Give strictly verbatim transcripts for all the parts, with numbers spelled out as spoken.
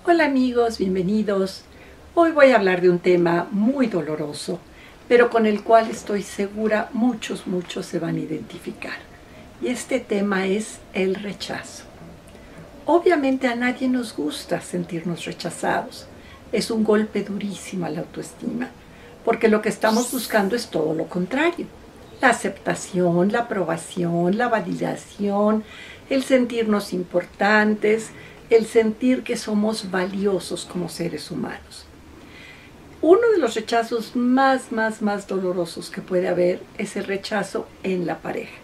Hola amigos, bienvenidos. Hoy voy a hablar de un tema muy doloroso, pero con el cual estoy segura muchos, muchos se van a identificar. Y este tema es el rechazo. Obviamente a nadie nos gusta sentirnos rechazados. Es un golpe durísimo a la autoestima, porque lo que estamos buscando es todo lo contrario. La aceptación, la aprobación, la validación, el sentirnos importantes, el sentir que somos valiosos como seres humanos. Uno de los rechazos más, más, más dolorosos que puede haber es el rechazo en la pareja.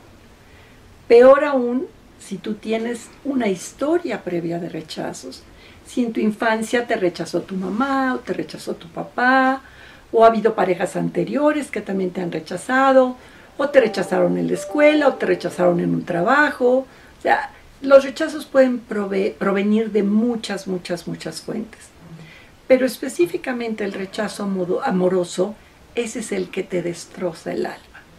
Peor aún si tú tienes una historia previa de rechazos. Si en tu infancia te rechazó tu mamá o te rechazó tu papá, o ha habido parejas anteriores que también te han rechazado, o te rechazaron en la escuela, o te rechazaron en un trabajo. O sea, los rechazos pueden prove- provenir de muchas, muchas, muchas fuentes. Pero específicamente el rechazo amoroso, ese es el que te destroza el alma.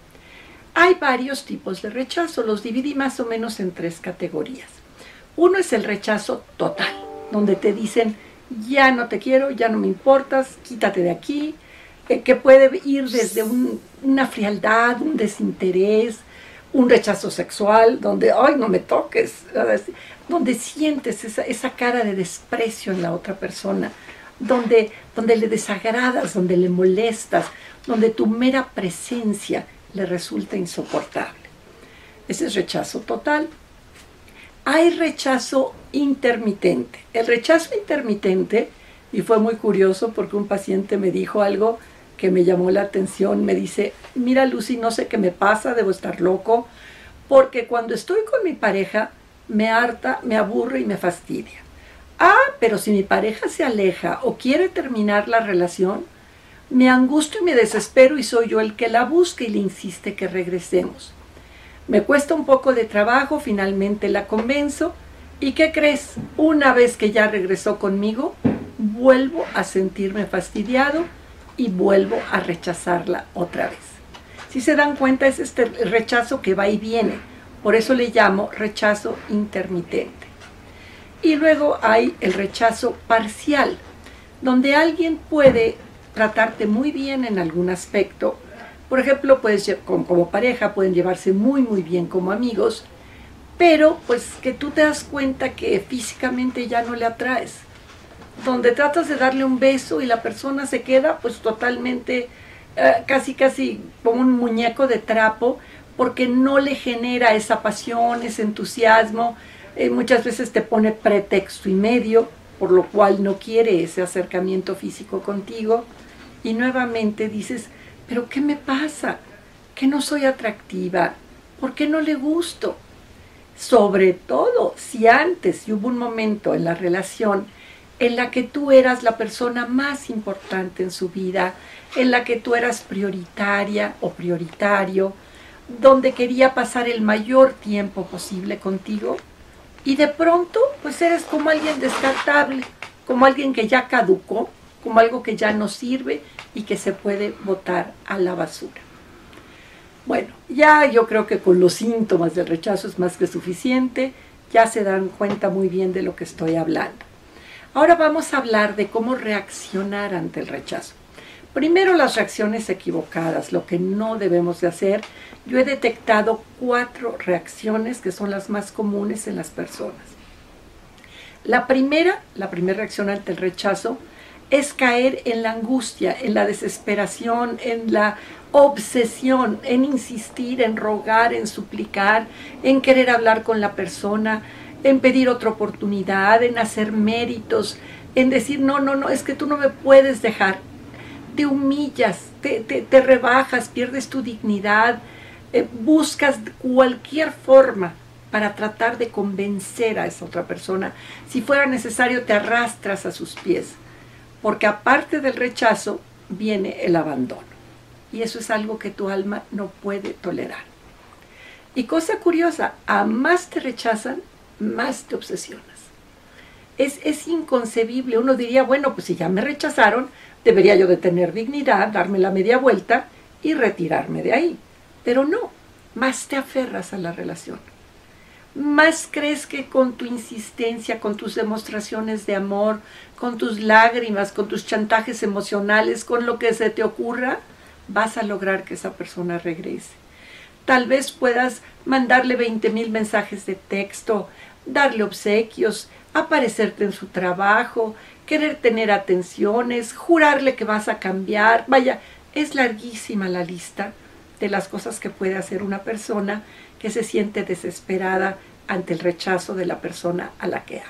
Hay varios tipos de rechazo, los dividí más o menos en tres categorías. Uno es el rechazo total, donde te dicen, ya no te quiero, ya no me importas, quítate de aquí, eh, que puede ir desde un, una frialdad, un desinterés, un rechazo sexual, donde, ay, no me toques, donde sientes esa, esa cara de desprecio en la otra persona, donde, donde le desagradas, donde le molestas, donde tu mera presencia le resulta insoportable. Ese es rechazo total. Hay rechazo intermitente. El rechazo intermitente, y fue muy curioso porque un paciente me dijo algo que me llamó la atención, me dice, mira Lucy, no sé qué me pasa, debo estar loco, porque cuando estoy con mi pareja me harta, me aburre y me fastidia. Ah, pero si mi pareja se aleja o quiere terminar la relación, me angustio y me desespero y soy yo el que la busca y le insiste que regresemos. Me cuesta un poco de trabajo, finalmente la convenzo, ¿y qué crees? Una vez que ya regresó conmigo, vuelvo a sentirme fastidiado y vuelvo a rechazarla otra vez. Si se dan cuenta, es este rechazo que va y viene. Por eso le llamo rechazo intermitente. Y luego hay el rechazo parcial, donde alguien puede tratarte muy bien en algún aspecto. Por ejemplo, puedes, como pareja pueden llevarse muy, muy bien como amigos, pero pues que tú te das cuenta que físicamente ya no le atraes. Donde tratas de darle un beso y la persona se queda pues totalmente, eh, casi casi como un muñeco de trapo, porque no le genera esa pasión, ese entusiasmo, eh, muchas veces te pone pretexto y medio, por lo cual no quiere ese acercamiento físico contigo, y nuevamente dices, ¿pero qué me pasa? ¿Que no soy atractiva? ¿Por qué no le gusto? Sobre todo si antes y hubo un momento en la relación en la que tú eras la persona más importante en su vida, en la que tú eras prioritaria o prioritario, donde quería pasar el mayor tiempo posible contigo, y de pronto pues eres como alguien descartable, como alguien que ya caducó, como algo que ya no sirve y que se puede botar a la basura. Bueno, ya yo creo que con los síntomas del rechazo es más que suficiente, ya se dan cuenta muy bien de lo que estoy hablando. Ahora vamos a hablar de cómo reaccionar ante el rechazo. Primero, las reacciones equivocadas, lo que no debemos de hacer. Yo he detectado cuatro reacciones que son las más comunes en las personas. La primera, la primera reacción ante el rechazo es caer en la angustia, en la desesperación, en la obsesión, en insistir, en rogar, en suplicar, en querer hablar con la persona, en pedir otra oportunidad, en hacer méritos, en decir, no, no, no, es que tú no me puedes dejar. Te humillas, te, te, te rebajas, pierdes tu dignidad, eh, buscas cualquier forma para tratar de convencer a esa otra persona. Si fuera necesario, te arrastras a sus pies, porque aparte del rechazo, viene el abandono. Y eso es algo que tu alma no puede tolerar. Y cosa curiosa, a más te rechazan, más te obsesionas. Es, es inconcebible. Uno diría, bueno, pues si ya me rechazaron, debería yo de tener dignidad, darme la media vuelta y retirarme de ahí. Pero no, más te aferras a la relación. más crees que con tu insistencia, con tus demostraciones de amor, con tus lágrimas, con tus chantajes emocionales, con lo que se te ocurra, vas a lograr que esa persona regrese. Tal vez puedas mandarle veinte mil mensajes de texto, darle obsequios, aparecerte en su trabajo, querer tener atenciones, jurarle que vas a cambiar. Vaya, es larguísima la lista de las cosas que puede hacer una persona que se siente desesperada ante el rechazo de la persona a la que ama.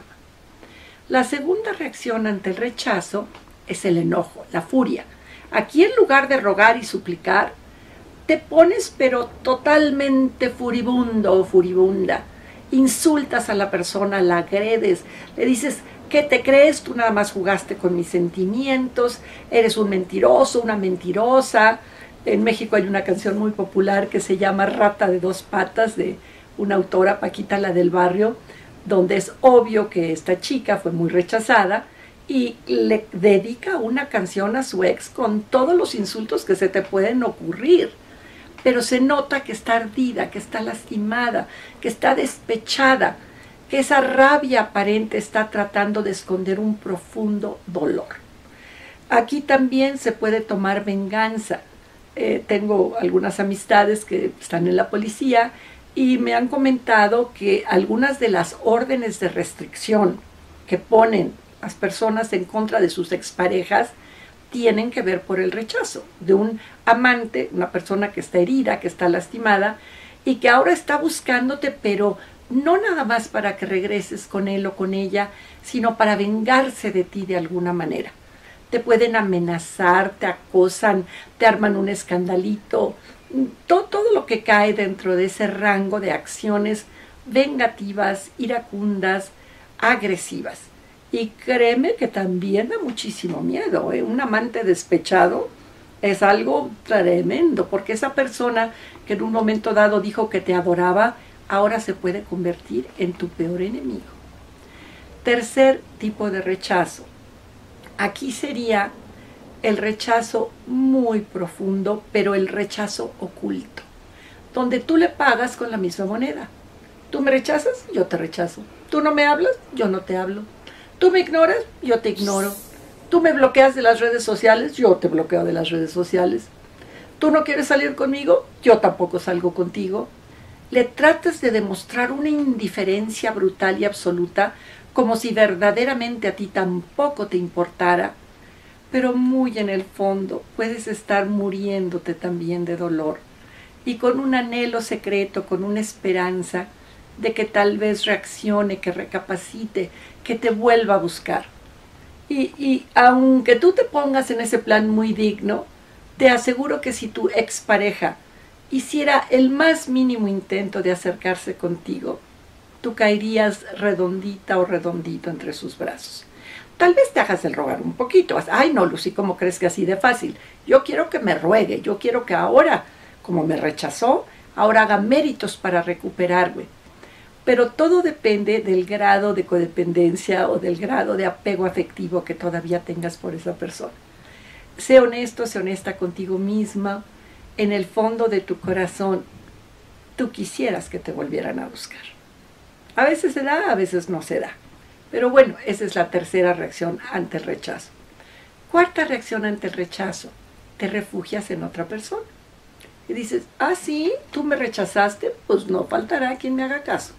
La segunda reacción ante el rechazo es el enojo, la furia. Aquí, en lugar de rogar y suplicar, te pones pero totalmente furibundo o furibunda. Insultas a la persona, la agredes, le dices: ¿qué te crees? Tú nada más jugaste con mis sentimientos, eres un mentiroso, una mentirosa. En México hay una canción muy popular que se llama Rata de dos patas, de una autora, Paquita la del Barrio, donde es obvio que esta chica fue muy rechazada y le dedica una canción a su ex con todos los insultos que se te pueden ocurrir. Pero se nota que está ardida, que está lastimada, que está despechada, que esa rabia aparente está tratando de esconder un profundo dolor. Aquí también se puede tomar venganza. Eh, tengo algunas amistades que están en la policía y me han comentado que algunas de las órdenes de restricción que ponen las personas en contra de sus exparejas tienen que ver por el rechazo de un amante, una persona que está herida, que está lastimada y que ahora está buscándote, pero no nada más para que regreses con él o con ella, sino para vengarse de ti de alguna manera. Te pueden amenazar, te acosan, te arman un escandalito, todo, todo lo que cae dentro de ese rango de acciones vengativas, iracundas, agresivas. Y créeme que también da muchísimo miedo, ¿eh? Un amante despechado es algo tremendo, porque esa persona que en un momento dado dijo que te adoraba, ahora se puede convertir en tu peor enemigo. Tercer tipo de rechazo. Aquí sería el rechazo muy profundo, pero el rechazo oculto, donde tú le pagas con la misma moneda. Tú me rechazas, yo te rechazo. Tú no me hablas, yo no te hablo. Tú me ignoras, yo te ignoro. Tú me bloqueas de las redes sociales, yo te bloqueo de las redes sociales. Tú no quieres salir conmigo, yo tampoco salgo contigo. Le tratas de demostrar una indiferencia brutal y absoluta, como si verdaderamente a ti tampoco te importara, pero muy en el fondo puedes estar muriéndote también de dolor y con un anhelo secreto, con una esperanza de que tal vez reaccione, que recapacite, que te vuelva a buscar. Y, y aunque tú te pongas en ese plan muy digno, te aseguro que si tu expareja hiciera el más mínimo intento de acercarse contigo, tú caerías redondita o redondito entre sus brazos. Tal vez te hagas el rogar un poquito. Ay, no, Lucy, ¿cómo crees que así de fácil? Yo quiero que me ruegue, yo quiero que ahora, como me rechazó, ahora haga méritos para recuperarme. Pero todo depende del grado de codependencia o del grado de apego afectivo que todavía tengas por esa persona. Sé honesto, sé honesta contigo misma. En el fondo de tu corazón, tú quisieras que te volvieran a buscar. A veces se da, a veces no se da. Pero bueno, esa es la tercera reacción ante el rechazo. Cuarta reacción ante el rechazo. Te refugias en otra persona. Y dices: ah, sí, tú me rechazaste, pues no faltará quien me haga caso.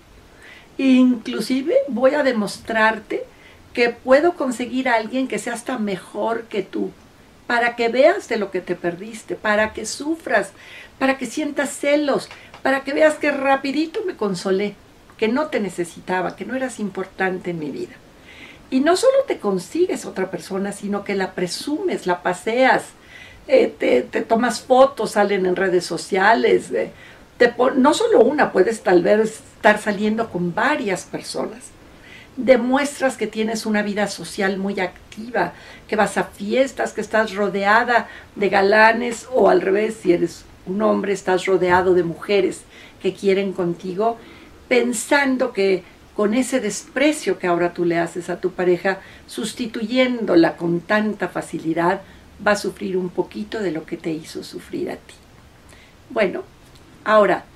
Inclusive voy a demostrarte que puedo conseguir a alguien que sea hasta mejor que tú, para que veas de lo que te perdiste, para que sufras, para que sientas celos, para que veas que rapidito me consolé, que no te necesitaba, que no eras importante en mi vida. Y no solo te consigues otra persona, sino que la presumes, la paseas, eh, te, te tomas fotos, salen en redes sociales, eh, te no solo una, puedes tal vez estar saliendo con varias personas. Demuestras que tienes una vida social muy activa, que vas a fiestas, que estás rodeada de galanes, o al revés, si eres un hombre, estás rodeado de mujeres que quieren contigo, pensando que con ese desprecio que ahora tú le haces a tu pareja, sustituyéndola con tanta facilidad, va a sufrir un poquito de lo que te hizo sufrir a ti. Bueno, ahora,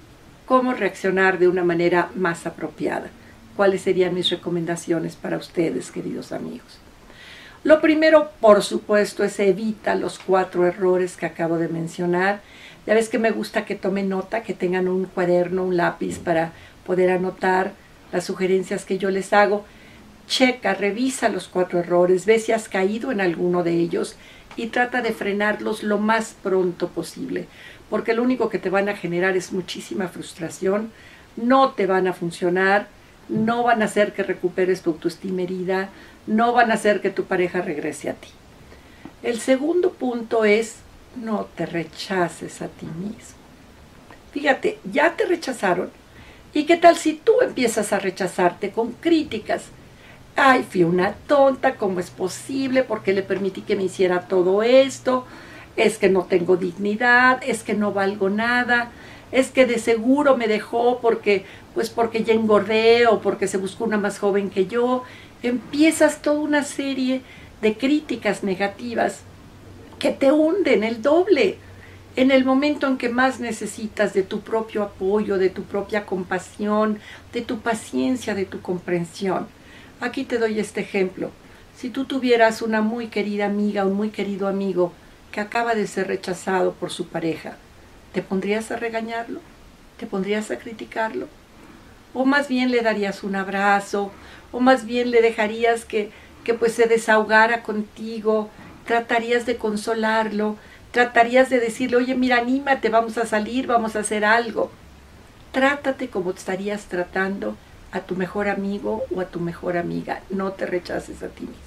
cómo reaccionar de una manera más apropiada. ¿Cuáles serían mis recomendaciones para ustedes, queridos amigos? Lo primero, por supuesto, es evita los cuatro errores que acabo de mencionar. Ya ves que me gusta que tomen nota, que tengan un cuaderno, un lápiz para poder anotar las sugerencias que yo les hago. Checa, revisa los cuatro errores, ve si has caído en alguno de ellos y trata de frenarlos lo más pronto posible, porque lo único que te van a generar es muchísima frustración, no te van a funcionar, no van a hacer que recuperes tu autoestima herida, no van a hacer que tu pareja regrese a ti. El segundo punto es, no te rechaces a ti mismo. Fíjate, ya te rechazaron, ¿y qué tal si tú empiezas a rechazarte con críticas? Ay, fui una tonta, ¿cómo es posible? ¿Por qué le permití que me hiciera todo esto? Es que no tengo dignidad, es que no valgo nada, es que de seguro me dejó porque, pues porque ya engordé o porque se buscó una más joven que yo. Empiezas toda una serie de críticas negativas que te hunden el doble en el momento en que más necesitas de tu propio apoyo, de tu propia compasión, de tu paciencia, de tu comprensión. Aquí te doy este ejemplo. Si tú tuvieras una muy querida amiga, un muy querido amigo que acaba de ser rechazado por su pareja, ¿te pondrías a regañarlo? ¿Te pondrías a criticarlo? ¿O más bien le darías un abrazo? ¿O más bien le dejarías que, que pues se desahogara contigo? ¿Tratarías de consolarlo? ¿Tratarías de decirle, oye, mira, anímate, vamos a salir, vamos a hacer algo? Trátate como estarías tratando a tu mejor amigo o a tu mejor amiga. No te rechaces a ti mismo.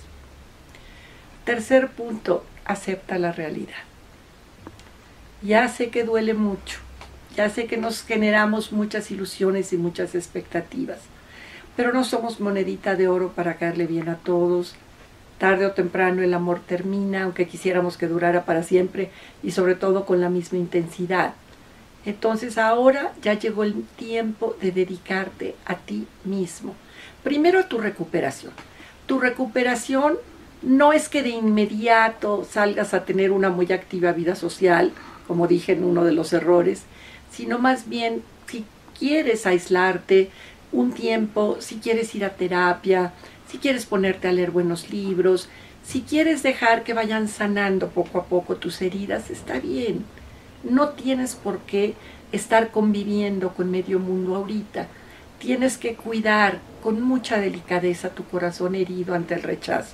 Tercer punto, acepta la realidad. Ya sé que duele mucho, ya sé que nos generamos muchas ilusiones y muchas expectativas, pero no somos monedita de oro para caerle bien a todos. Tarde o temprano el amor termina, aunque quisiéramos que durara para siempre y sobre todo con la misma intensidad. Entonces ahora ya llegó el tiempo de dedicarte a ti mismo. Primero a tu recuperación. Tu recuperación no es que de inmediato salgas a tener una muy activa vida social, como dije en uno de los errores, sino más bien si quieres aislarte un tiempo, si quieres ir a terapia, si quieres ponerte a leer buenos libros, si quieres dejar que vayan sanando poco a poco tus heridas, está bien. No tienes por qué estar conviviendo con medio mundo ahorita. Tienes que cuidar con mucha delicadeza tu corazón herido ante el rechazo.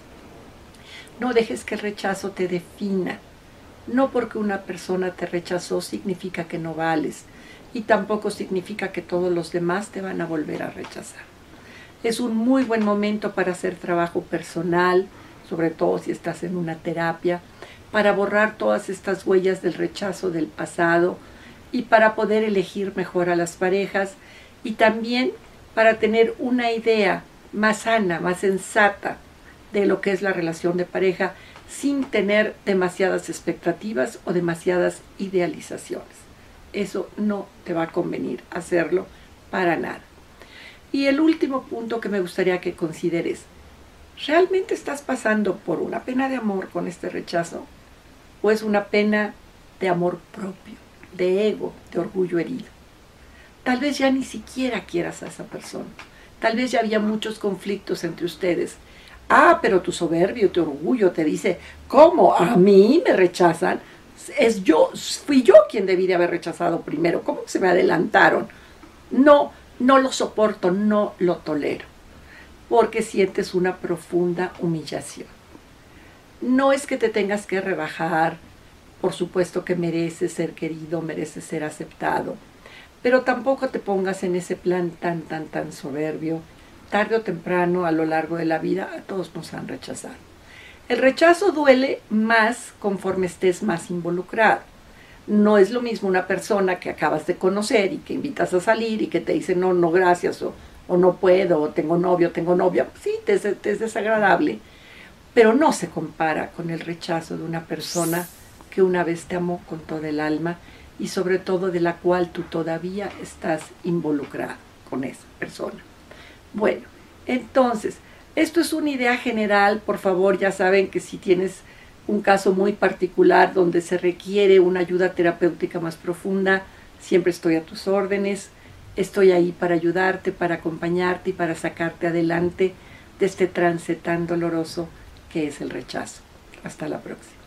No dejes que el rechazo te defina. No porque una persona te rechazó significa que no vales. Y tampoco significa que todos los demás te van a volver a rechazar. Es un muy buen momento para hacer trabajo personal, sobre todo si estás en una terapia, para borrar todas estas huellas del rechazo del pasado y para poder elegir mejor a las parejas y también para tener una idea más sana, más sensata de lo que es la relación de pareja sin tener demasiadas expectativas o demasiadas idealizaciones. Eso no te va a convenir hacerlo para nada. Y el último punto que me gustaría que consideres, ¿realmente estás pasando por una pena de amor con este rechazo? ¿O es una pena de amor propio, de ego, de orgullo herido? Tal vez ya ni siquiera quieras a esa persona. Tal vez ya había muchos conflictos entre ustedes. Ah, pero tu soberbio, tu orgullo te dice, ¿cómo? ¿A mí me rechazan? Es yo, fui yo quien debí de haber rechazado primero. ¿Cómo se me adelantaron? No, no lo soporto, no lo tolero. Porque sientes una profunda humillación. No es que te tengas que rebajar, por supuesto que mereces ser querido, mereces ser aceptado, pero tampoco te pongas en ese plan tan, tan, tan soberbio. Tarde o temprano, a lo largo de la vida, a todos nos han rechazado. El rechazo duele más conforme estés más involucrado. No es lo mismo una persona que acabas de conocer y que invitas a salir y que te dice no, no gracias, o, o no puedo, o tengo novio, tengo novia. Sí, te, te es desagradable, pero no se compara con el rechazo de una persona que una vez te amó con toda el alma y sobre todo de la cual tú todavía estás involucrado con esa persona. Bueno, entonces, esto es una idea general. Por favor, ya saben que si tienes un caso muy particular donde se requiere una ayuda terapéutica más profunda, siempre estoy a tus órdenes. Estoy ahí para ayudarte, para acompañarte y para sacarte adelante de este trance tan doloroso que es el rechazo. Hasta la próxima.